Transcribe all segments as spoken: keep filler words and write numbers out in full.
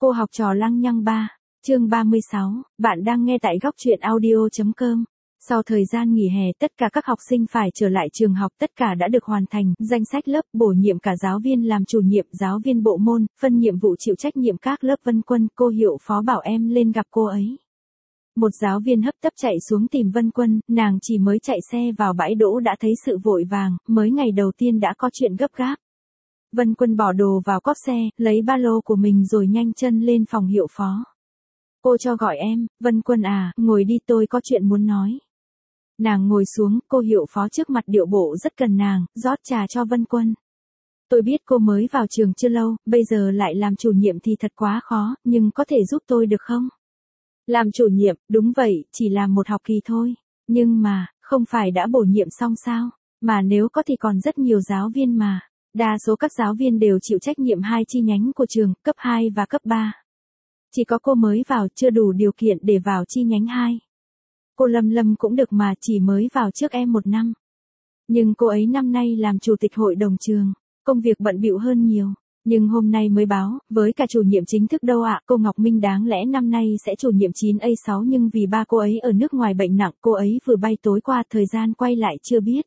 Cô học trò lăng nhăng ba, chương ba mươi sáu, bạn đang nghe tại góc truyện audio.com. Sau thời gian nghỉ hè, tất cả các học sinh phải trở lại trường học, tất cả đã được hoàn thành, danh sách lớp, bổ nhiệm cả giáo viên làm chủ nhiệm, giáo viên bộ môn, phân nhiệm vụ chịu trách nhiệm các lớp. Vân Quân, cô hiệu phó bảo em lên gặp cô ấy. Một giáo viên hấp tấp chạy xuống tìm Vân Quân, nàng chỉ mới chạy xe vào bãi đỗ đã thấy sự vội vàng, mới ngày đầu tiên đã có chuyện gấp gáp. Vân Quân bỏ đồ vào cốp xe, lấy ba lô của mình rồi nhanh chân lên phòng hiệu phó. Cô cho gọi em. Vân Quân à, ngồi đi, tôi có chuyện muốn nói. Nàng ngồi xuống, cô hiệu phó trước mặt điệu bộ rất cần nàng, rót trà cho Vân Quân. Tôi biết cô mới vào trường chưa lâu, bây giờ lại làm chủ nhiệm thì thật quá khó, nhưng có thể giúp tôi được không? Làm chủ nhiệm, đúng vậy, chỉ làm một học kỳ thôi. Nhưng mà, không phải đã bổ nhiệm xong sao? Mà nếu có thì còn rất nhiều giáo viên mà. Đa số các giáo viên đều chịu trách nhiệm hai chi nhánh của trường, cấp hai và cấp ba. Chỉ có cô mới vào, chưa đủ điều kiện để vào chi nhánh hai. Cô Lâm Lâm cũng được mà, chỉ mới vào trước em một năm. Nhưng cô ấy năm nay làm chủ tịch hội đồng trường, công việc bận bịu hơn nhiều. Nhưng hôm nay mới báo, với cả chủ nhiệm chính thức đâu ạ, cô Ngọc Minh đáng lẽ năm nay sẽ chủ nhiệm chín A sáu nhưng vì ba cô ấy ở nước ngoài bệnh nặng, cô ấy vừa bay tối qua, thời gian quay lại chưa biết.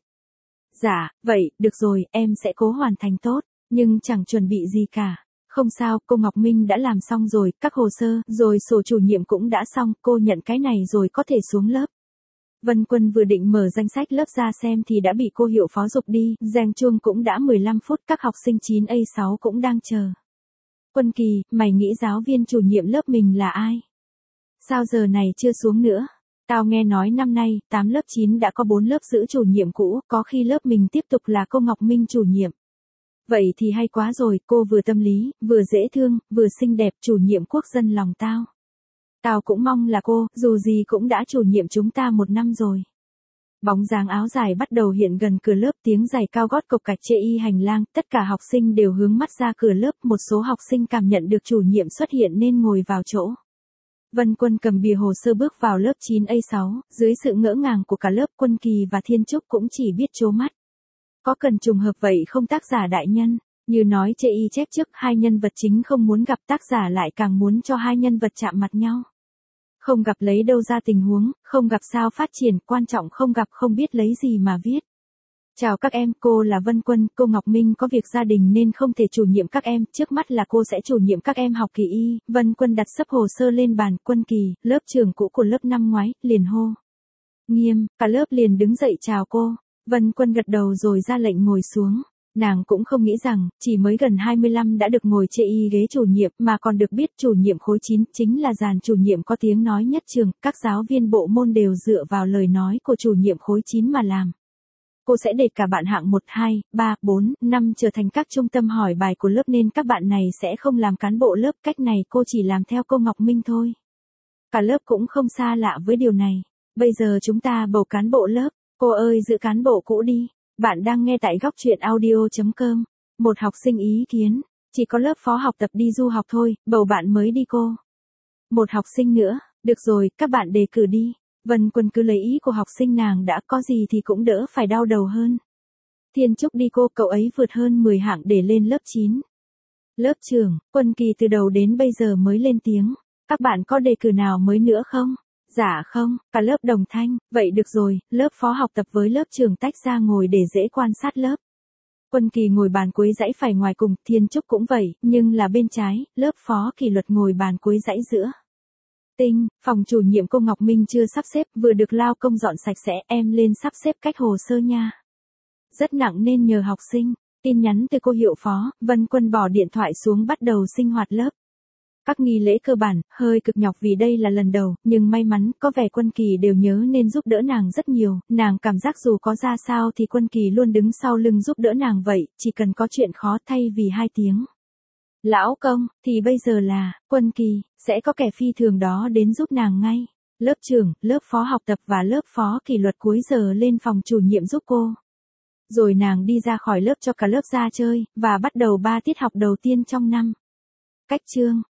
Dạ, vậy, được rồi, em sẽ cố hoàn thành tốt, nhưng chẳng chuẩn bị gì cả. Không sao, cô Ngọc Minh đã làm xong rồi, các hồ sơ, rồi sổ chủ nhiệm cũng đã xong, cô nhận cái này rồi có thể xuống lớp. Vân Quân vừa định mở danh sách lớp ra xem thì đã bị cô hiệu phó giục đi, reng chuông cũng đã mười lăm phút, các học sinh chín A sáu cũng đang chờ. Quân Kỳ, mày nghĩ giáo viên chủ nhiệm lớp mình là ai? Sao giờ này chưa xuống nữa? Tao nghe nói năm nay, tám lớp chín đã có bốn lớp giữ chủ nhiệm cũ, có khi lớp mình tiếp tục là cô Ngọc Minh chủ nhiệm. Vậy thì hay quá rồi, cô vừa tâm lý, vừa dễ thương, vừa xinh đẹp, chủ nhiệm quốc dân lòng tao. Tao cũng mong là cô, dù gì cũng đã chủ nhiệm chúng ta một năm rồi. Bóng dáng áo dài bắt đầu hiện gần cửa lớp, tiếng giày cao gót cộc cạch chê y hành lang, tất cả học sinh đều hướng mắt ra cửa lớp, một số học sinh cảm nhận được chủ nhiệm xuất hiện nên ngồi vào chỗ. Vân Quân cầm bìa hồ sơ bước vào lớp chín A sáu, dưới sự ngỡ ngàng của cả lớp, Quân Kỳ và Thiên Trúc cũng chỉ biết trố mắt. Có cần trùng hợp vậy không tác giả đại nhân? Như nói chê y chép trước, hai nhân vật chính không muốn gặp, tác giả lại càng muốn cho hai nhân vật chạm mặt nhau. Không gặp lấy đâu ra tình huống, không gặp sao phát triển, quan trọng không gặp không biết lấy gì mà viết. Chào các em, cô là Vân Quân, cô Ngọc Minh có việc gia đình nên không thể chủ nhiệm các em, trước mắt là cô sẽ chủ nhiệm các em học kỳ y. Vân Quân đặt sấp hồ sơ lên bàn. Quân Kỳ, lớp trưởng cũ của lớp năm ngoái, liền hô. Nghiêm, cả lớp liền đứng dậy chào cô. Vân Quân gật đầu rồi ra lệnh ngồi xuống. Nàng cũng không nghĩ rằng, chỉ mới gần hai mươi lăm đã được ngồi chê y ghế chủ nhiệm, mà còn được biết chủ nhiệm khối chín, chính là dàn chủ nhiệm có tiếng nói nhất trường, các giáo viên bộ môn đều dựa vào lời nói của chủ nhiệm khối chín mà làm. Cô sẽ để cả bạn hạng một, hai, ba, bốn, năm trở thành các trung tâm hỏi bài của lớp nên các bạn này sẽ không làm cán bộ lớp, cách này cô chỉ làm theo cô Ngọc Minh thôi. Cả lớp cũng không xa lạ với điều này. Bây giờ chúng ta bầu cán bộ lớp, cô ơi giữ cán bộ cũ đi. Bạn đang nghe tại góc truyện audio.com. Một học sinh ý kiến, chỉ có lớp phó học tập đi du học thôi, bầu bạn mới đi cô. Một học sinh nữa, được rồi, các bạn đề cử đi. Vân Quân cứ lấy ý của học sinh nàng đã, có gì thì cũng đỡ phải đau đầu hơn. Thiên Trúc đi cô, cậu ấy vượt hơn mười hạng để lên lớp chín. Lớp trưởng, Quân Kỳ từ đầu đến bây giờ mới lên tiếng. Các bạn có đề cử nào mới nữa không? Dạ không, cả lớp đồng thanh. Vậy được rồi, lớp phó học tập với lớp trưởng tách ra ngồi để dễ quan sát lớp. Quân Kỳ ngồi bàn cuối dãy phải ngoài cùng, Thiên Trúc cũng vậy, nhưng là bên trái, lớp phó kỷ luật ngồi bàn cuối dãy giữa. Tinh, phòng chủ nhiệm cô Ngọc Minh chưa sắp xếp, vừa được lao công dọn sạch sẽ, em lên sắp xếp cách hồ sơ nha. Rất nặng nên nhờ học sinh. Tin nhắn từ cô hiệu phó, Vân Quân bỏ điện thoại xuống bắt đầu sinh hoạt lớp. Các nghi lễ cơ bản, hơi cực nhọc vì đây là lần đầu, nhưng may mắn, có vẻ Quân Kỳ đều nhớ nên giúp đỡ nàng rất nhiều, nàng cảm giác dù có ra sao thì Quân Kỳ luôn đứng sau lưng giúp đỡ nàng vậy, chỉ cần có chuyện khó thay vì hai tiếng. Lão công, thì bây giờ là, Quân Kỳ, sẽ có kẻ phi thường đó đến giúp nàng ngay. Lớp trưởng, lớp phó học tập và lớp phó kỷ luật cuối giờ lên phòng chủ nhiệm giúp cô. Rồi nàng đi ra khỏi lớp cho cả lớp ra chơi, và bắt đầu ba tiết học đầu tiên trong năm. Cách chương,